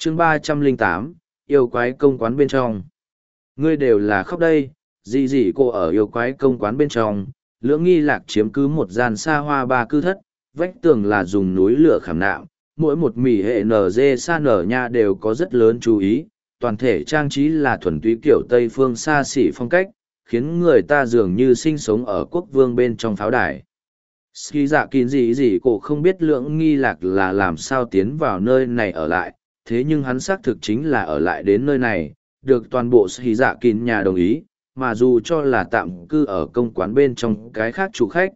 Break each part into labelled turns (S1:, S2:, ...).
S1: chương 308, yêu quái công quán bên trong. Ngươi đều là khóc đây, gì gì cô ở yêu quái công quán bên trong, Lưỡng Nghi Lạc chiếm cứ một gian xa hoa ba cư thất, vách tường là dùng núi lửa khảm nạm, mỗi một mỉ hệ NG sa nở nha đều có rất lớn chú ý, toàn thể trang trí là thuần túy kiểu Tây phương xa xỉ phong cách, khiến người ta dường như sinh sống ở quốc vương bên trong pháo đài. Ski dạ kín gì gì cô không biết Lưỡng Nghi Lạc là làm sao tiến vào nơi này ở lại, thế nhưng hắn xác thực chính là ở lại đến nơi này, được toàn bộ Ski dạ kín nhà đồng ý, mà dù cho là tạm cư ở công quán bên trong cái khác chủ khách,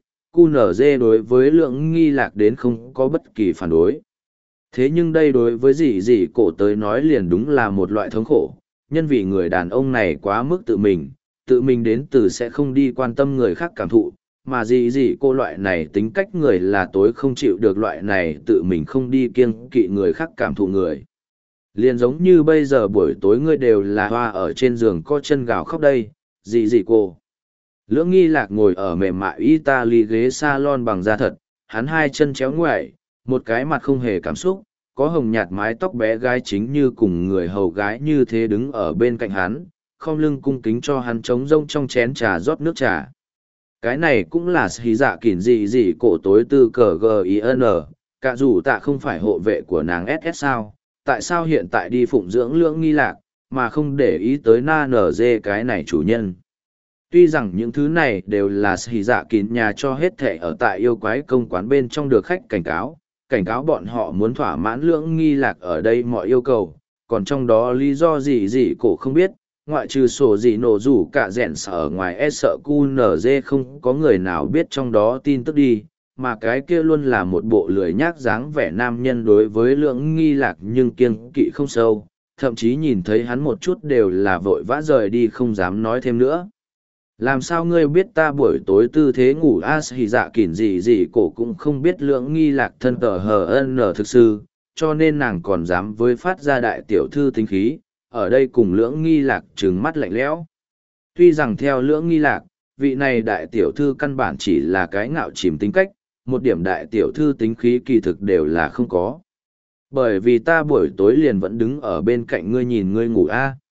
S1: QNZ đối với Lưỡng Nghi Lạc đến không có bất kỳ phản đối. Thế nhưng đây đối với dì dì cổ tới nói liền đúng là một loại thống khổ, nhân vì người đàn ông này quá mức tự mình đến từ sẽ không đi quan tâm người khác cảm thụ, mà dì dì cô loại này tính cách người là tối không chịu được loại này tự mình không đi kiêng kỵ người khác cảm thụ người. Liền giống như bây giờ buổi tối ngươi đều là hoa ở trên giường co chân gào khóc đây, dì dì cô. Lưỡng Nghi Lạc ngồi ở mềm mại Italy ghế salon bằng da thật, hắn hai chân chéo ngoại, một cái mặt không hề cảm xúc, có hồng nhạt mái tóc bé gái chính như cùng người hầu gái như thế đứng ở bên cạnh hắn, không lưng cung kính cho hắn trống rông trong chén trà rót nước trà. Cái này cũng là hí dạ kỉn gì gì cổ tối tư cờ GIN, cả dù tạ không phải hộ vệ của nàng SS sao, tại sao hiện tại đi phụng dưỡng Lưỡng Nghi Lạc, mà không để ý tới na nở dê cái này chủ nhân. Tuy rằng những thứ này đều là hí dạ kín nhà cho hết thệ ở tại yêu quái công quán bên trong được khách cảnh cáo bọn họ muốn thỏa mãn Lưỡng Nghi Lạc ở đây mọi yêu cầu, còn trong đó lý do gì cổ không biết, ngoại trừ sổ gì nổ rủ cả rẽn sợ ở ngoài sợ QNZ không có người nào biết trong đó tin tức đi, mà cái kia luôn là một bộ lười nhác dáng vẻ nam nhân đối với Lưỡng Nghi Lạc nhưng kiêng kỵ không sâu, thậm chí nhìn thấy hắn một chút đều là vội vã rời đi không dám nói thêm nữa. Làm sao ngươi biết ta buổi tối tư thế ngủ hì dạ kỉn gì cổ cũng không biết Lưỡng Nghi Lạc thân tờ HN thực sự, cho nên nàng còn dám với phát ra đại tiểu thư tính khí, ở đây cùng Lưỡng Nghi Lạc trừng mắt lạnh lẽo. Tuy rằng theo Lưỡng Nghi Lạc, vị này đại tiểu thư căn bản chỉ là cái ngạo chìm tính cách, một điểm đại tiểu thư tính khí kỳ thực đều là không có. Bởi vì ta buổi tối liền vẫn đứng ở bên cạnh ngươi nhìn ngươi ngủ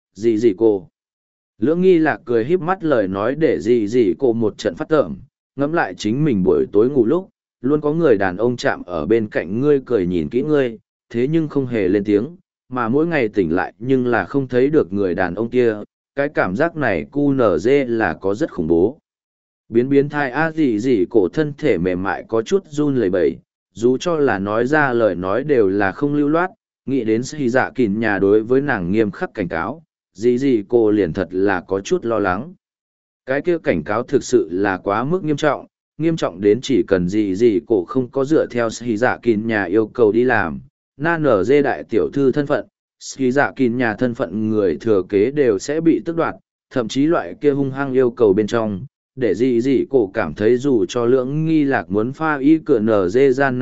S1: gì cô. Lưỡng Nghi Lạc cười híp mắt lời nói để gì cô một trận phát tởm, ngẫm lại chính mình buổi tối ngủ lúc, luôn có người đàn ông chạm ở bên cạnh ngươi cười nhìn kỹ ngươi, thế nhưng không hề lên tiếng, mà mỗi ngày tỉnh lại nhưng là không thấy được người đàn ông kia, cái cảm giác này QNZ là có rất khủng bố. Biến thai gì cổ thân thể mềm mại có chút run lẩy bẩy, dù cho là nói ra lời nói đều là không lưu loát, nghĩ đến hí dạ kỉn nhà đối với nàng nghiêm khắc cảnh cáo, gì cô liền thật là có chút lo lắng. Cái kia cảnh cáo thực sự là quá mức nghiêm trọng đến chỉ cần gì cô không có dựa theo hí dạ kỉn nhà yêu cầu đi làm, na nở dê đại tiểu thư thân phận, hí dạ kỉn nhà thân phận người thừa kế đều sẽ bị tước đoạt, thậm chí loại kia hung hăng yêu cầu bên trong. Để gì cổ cảm thấy dù cho Lưỡng Nghi Lạc muốn pha y cửa nở dê gian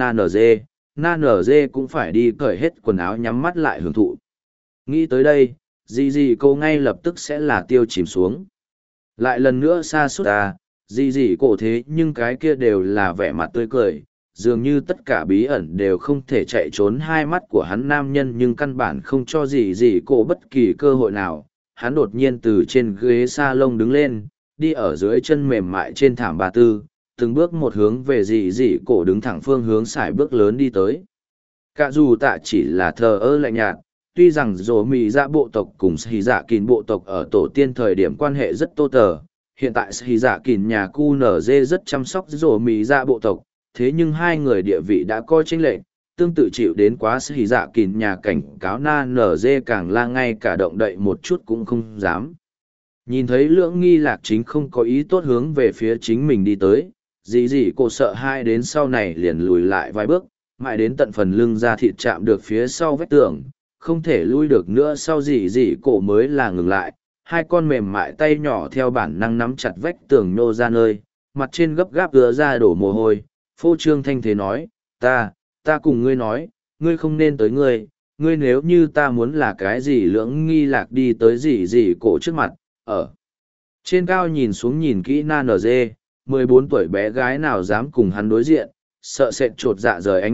S1: na nở dê cũng phải đi cởi hết quần áo nhắm mắt lại hưởng thụ. Nghĩ tới đây, gì cô ngay lập tức sẽ là tiêu chìm xuống. Lại lần nữa xa suốt gì cổ thế nhưng cái kia đều là vẻ mặt tươi cười, dường như tất cả bí ẩn đều không thể chạy trốn hai mắt của hắn nam nhân nhưng căn bản không cho gì cổ bất kỳ cơ hội nào. Hắn đột nhiên từ trên ghế salon đứng lên, đi ở dưới chân mềm mại trên thảm bà tư, từng bước một hướng về gì cổ đứng thẳng phương hướng xài bước lớn đi tới. Cả dù tạ chỉ là thờ ơ lạnh nhạt, tuy rằng dỗ mì dạ bộ tộc cùng hí dạ kín bộ tộc ở tổ tiên thời điểm quan hệ rất tô tờ, hiện tại hí dạ kín nhà QNZ rất chăm sóc dỗ mì dạ bộ tộc, thế nhưng hai người địa vị đã coi chênh lệch, tương tự chịu đến quá hí dạ kín nhà cảnh cáo na nở dê càng la ngay cả động đậy một chút cũng không dám. Nhìn thấy Lưỡng Nghi Lạc chính không có ý tốt hướng về phía chính mình đi tới, gì cô sợ hai đến sau này liền lùi lại vài bước, mãi đến tận phần lưng ra thịt chạm được phía sau vách tường, không thể lui được nữa sau gì cổ mới là ngừng lại, hai con mềm mại tay nhỏ theo bản năng nắm chặt vách tường nhô ra nơi, mặt trên gấp gáp ứa ra đổ mồ hôi, phô trương thanh thế nói, ta cùng ngươi nói, ngươi không nên tới ngươi nếu như ta muốn là cái gì Lưỡng Nghi Lạc đi tới gì cổ trước mặt, ở trên cao nhìn xuống nhìn kỹ na nở dê, 14 tuổi bé gái nào dám cùng hắn đối diện, sợ sệt trột dạ rời ánh mắt,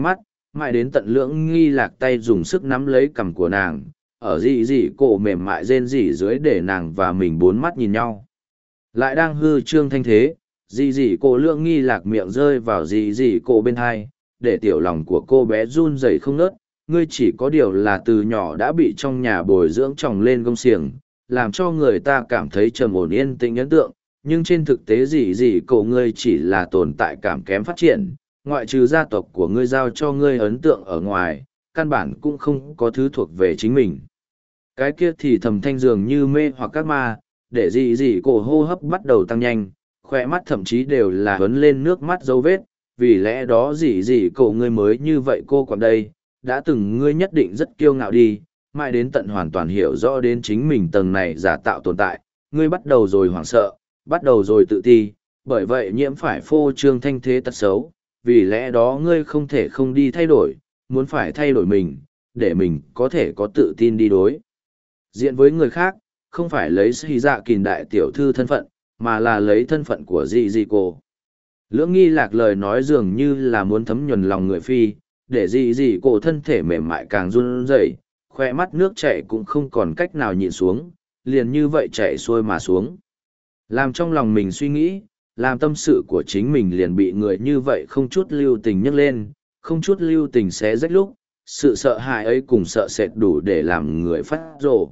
S1: mãi đến tận Lưỡng Nghi Lạc tay dùng sức nắm lấy cằm của nàng, ở dị dị cổ mềm mại rên rỉ dưới để nàng và mình bốn mắt nhìn nhau. Lại đang hư trương thanh thế, dị dị cổ Lưỡng Nghi Lạc miệng rơi vào dị dị cổ bên hai, để tiểu lòng của cô bé run rẩy không ngớt. Ngươi chỉ có điều là từ nhỏ đã bị trong nhà bồi dưỡng tròng lên gông xiềng, làm cho người ta cảm thấy trầm ổn yên tĩnh ấn tượng, nhưng trên thực tế dị dị cổ ngươi chỉ là tồn tại cảm kém phát triển, ngoại trừ gia tộc của ngươi giao cho ngươi ấn tượng ở ngoài, căn bản cũng không có thứ thuộc về chính mình. Cái kia thì thầm thanh dường như mê hoặc các ma, để dị dị cổ hô hấp bắt đầu tăng nhanh, khỏe mắt thậm chí đều là huấn lên nước mắt dấu vết, vì lẽ đó dị dị cổ ngươi mới như vậy cô còn đây, đã từng ngươi nhất định rất kiêu ngạo đi, mãi đến tận hoàn toàn hiểu rõ đến chính mình tầng này giả tạo tồn tại, ngươi bắt đầu rồi hoảng sợ, bắt đầu rồi tự ti, bởi vậy nhiễm phải phô trương thanh thế tật xấu, vì lẽ đó ngươi không thể không đi thay đổi, muốn phải thay đổi mình, để mình có thể có tự tin đi đối diện với người khác, không phải lấy Sĩ Dạ Kìn đại tiểu thư thân phận, mà là lấy thân phận của dị dị cô. Lưỡng Nghi Lạc lời nói dường như là muốn thấm nhuần lòng người phi, để dị dị cô thân thể mềm mại càng run rẩy, khoe mắt nước chảy cũng không còn cách nào nhịn xuống, liền như vậy chảy xuôi mà xuống. Làm trong lòng mình suy nghĩ, làm tâm sự của chính mình liền bị người như vậy không chút lưu tình nhấc lên, không chút lưu tình xé rách lúc, sự sợ hãi ấy cùng sợ sệt đủ để làm người phát rồ.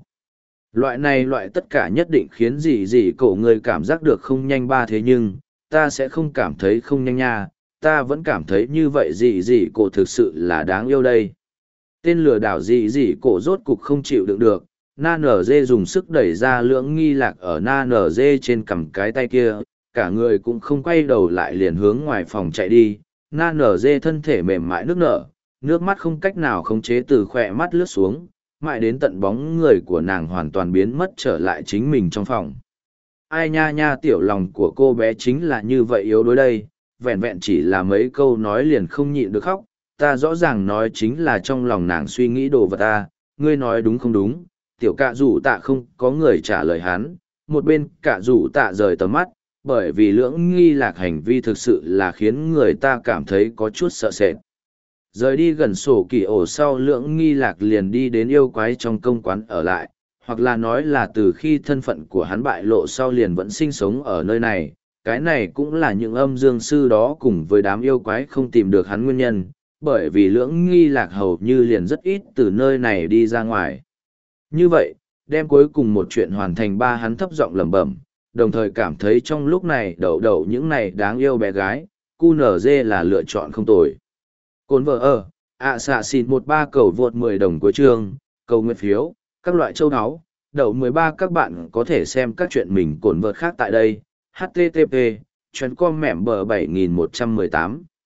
S1: Loại tất cả nhất định khiến dị dị cổ người cảm giác được không nhanh ba, thế nhưng, ta sẽ không cảm thấy không nhanh nha, ta vẫn cảm thấy như vậy dị dị cổ thực sự là đáng yêu đây. Tên lừa đảo dị dị cổ rốt cục không chịu đựng được, na nở dê dùng sức đẩy ra Lưỡng Nghi Lạc ở na nở dê trên cầm cái tay kia, cả người cũng không quay đầu lại liền hướng ngoài phòng chạy đi. Na nở dê thân thể mềm mại nước nở, nước mắt không cách nào khống chế từ khỏe mắt lướt xuống, mãi đến tận bóng người của nàng hoàn toàn biến mất trở lại chính mình trong phòng. Ai nha nha, tiểu lòng của cô bé chính là như vậy yếu đuối đây, vẹn vẹn chỉ là mấy câu nói liền không nhịn được khóc, ta rõ ràng nói chính là trong lòng nàng suy nghĩ đồ vật ta, ngươi nói đúng không đúng, tiểu cạ rủ tạ không có người trả lời hắn, một bên cạ rủ tạ rời tầm mắt, bởi vì Lưỡng Nghi Lạc hành vi thực sự là khiến người ta cảm thấy có chút sợ sệt. Rời đi gần sổ kỳ ổ sau, Lưỡng Nghi Lạc liền đi đến yêu quái trong công quán ở lại, hoặc là nói là từ khi thân phận của hắn bại lộ sau liền vẫn sinh sống ở nơi này, cái này cũng là những âm dương sư đó cùng với đám yêu quái không tìm được hắn nguyên nhân, bởi vì Lưỡng Nghi Lạc hầu như liền rất ít từ nơi này đi ra ngoài. Như vậy, đem cuối cùng một chuyện hoàn thành ba, hắn thấp giọng lẩm bẩm, đồng thời cảm thấy trong lúc này đậu đậu những này đáng yêu bé gái, QNZ là lựa chọn không tồi. Cồn vợ ở, xạ xịn 13 cầu vượt 10 đồng cuối chương, cầu nguyện phiếu, các loại châu áo, đậu 13 các bạn có thể xem các chuyện mình cồn vợt khác tại đây, http, chuyến com mẻm bờ 7118.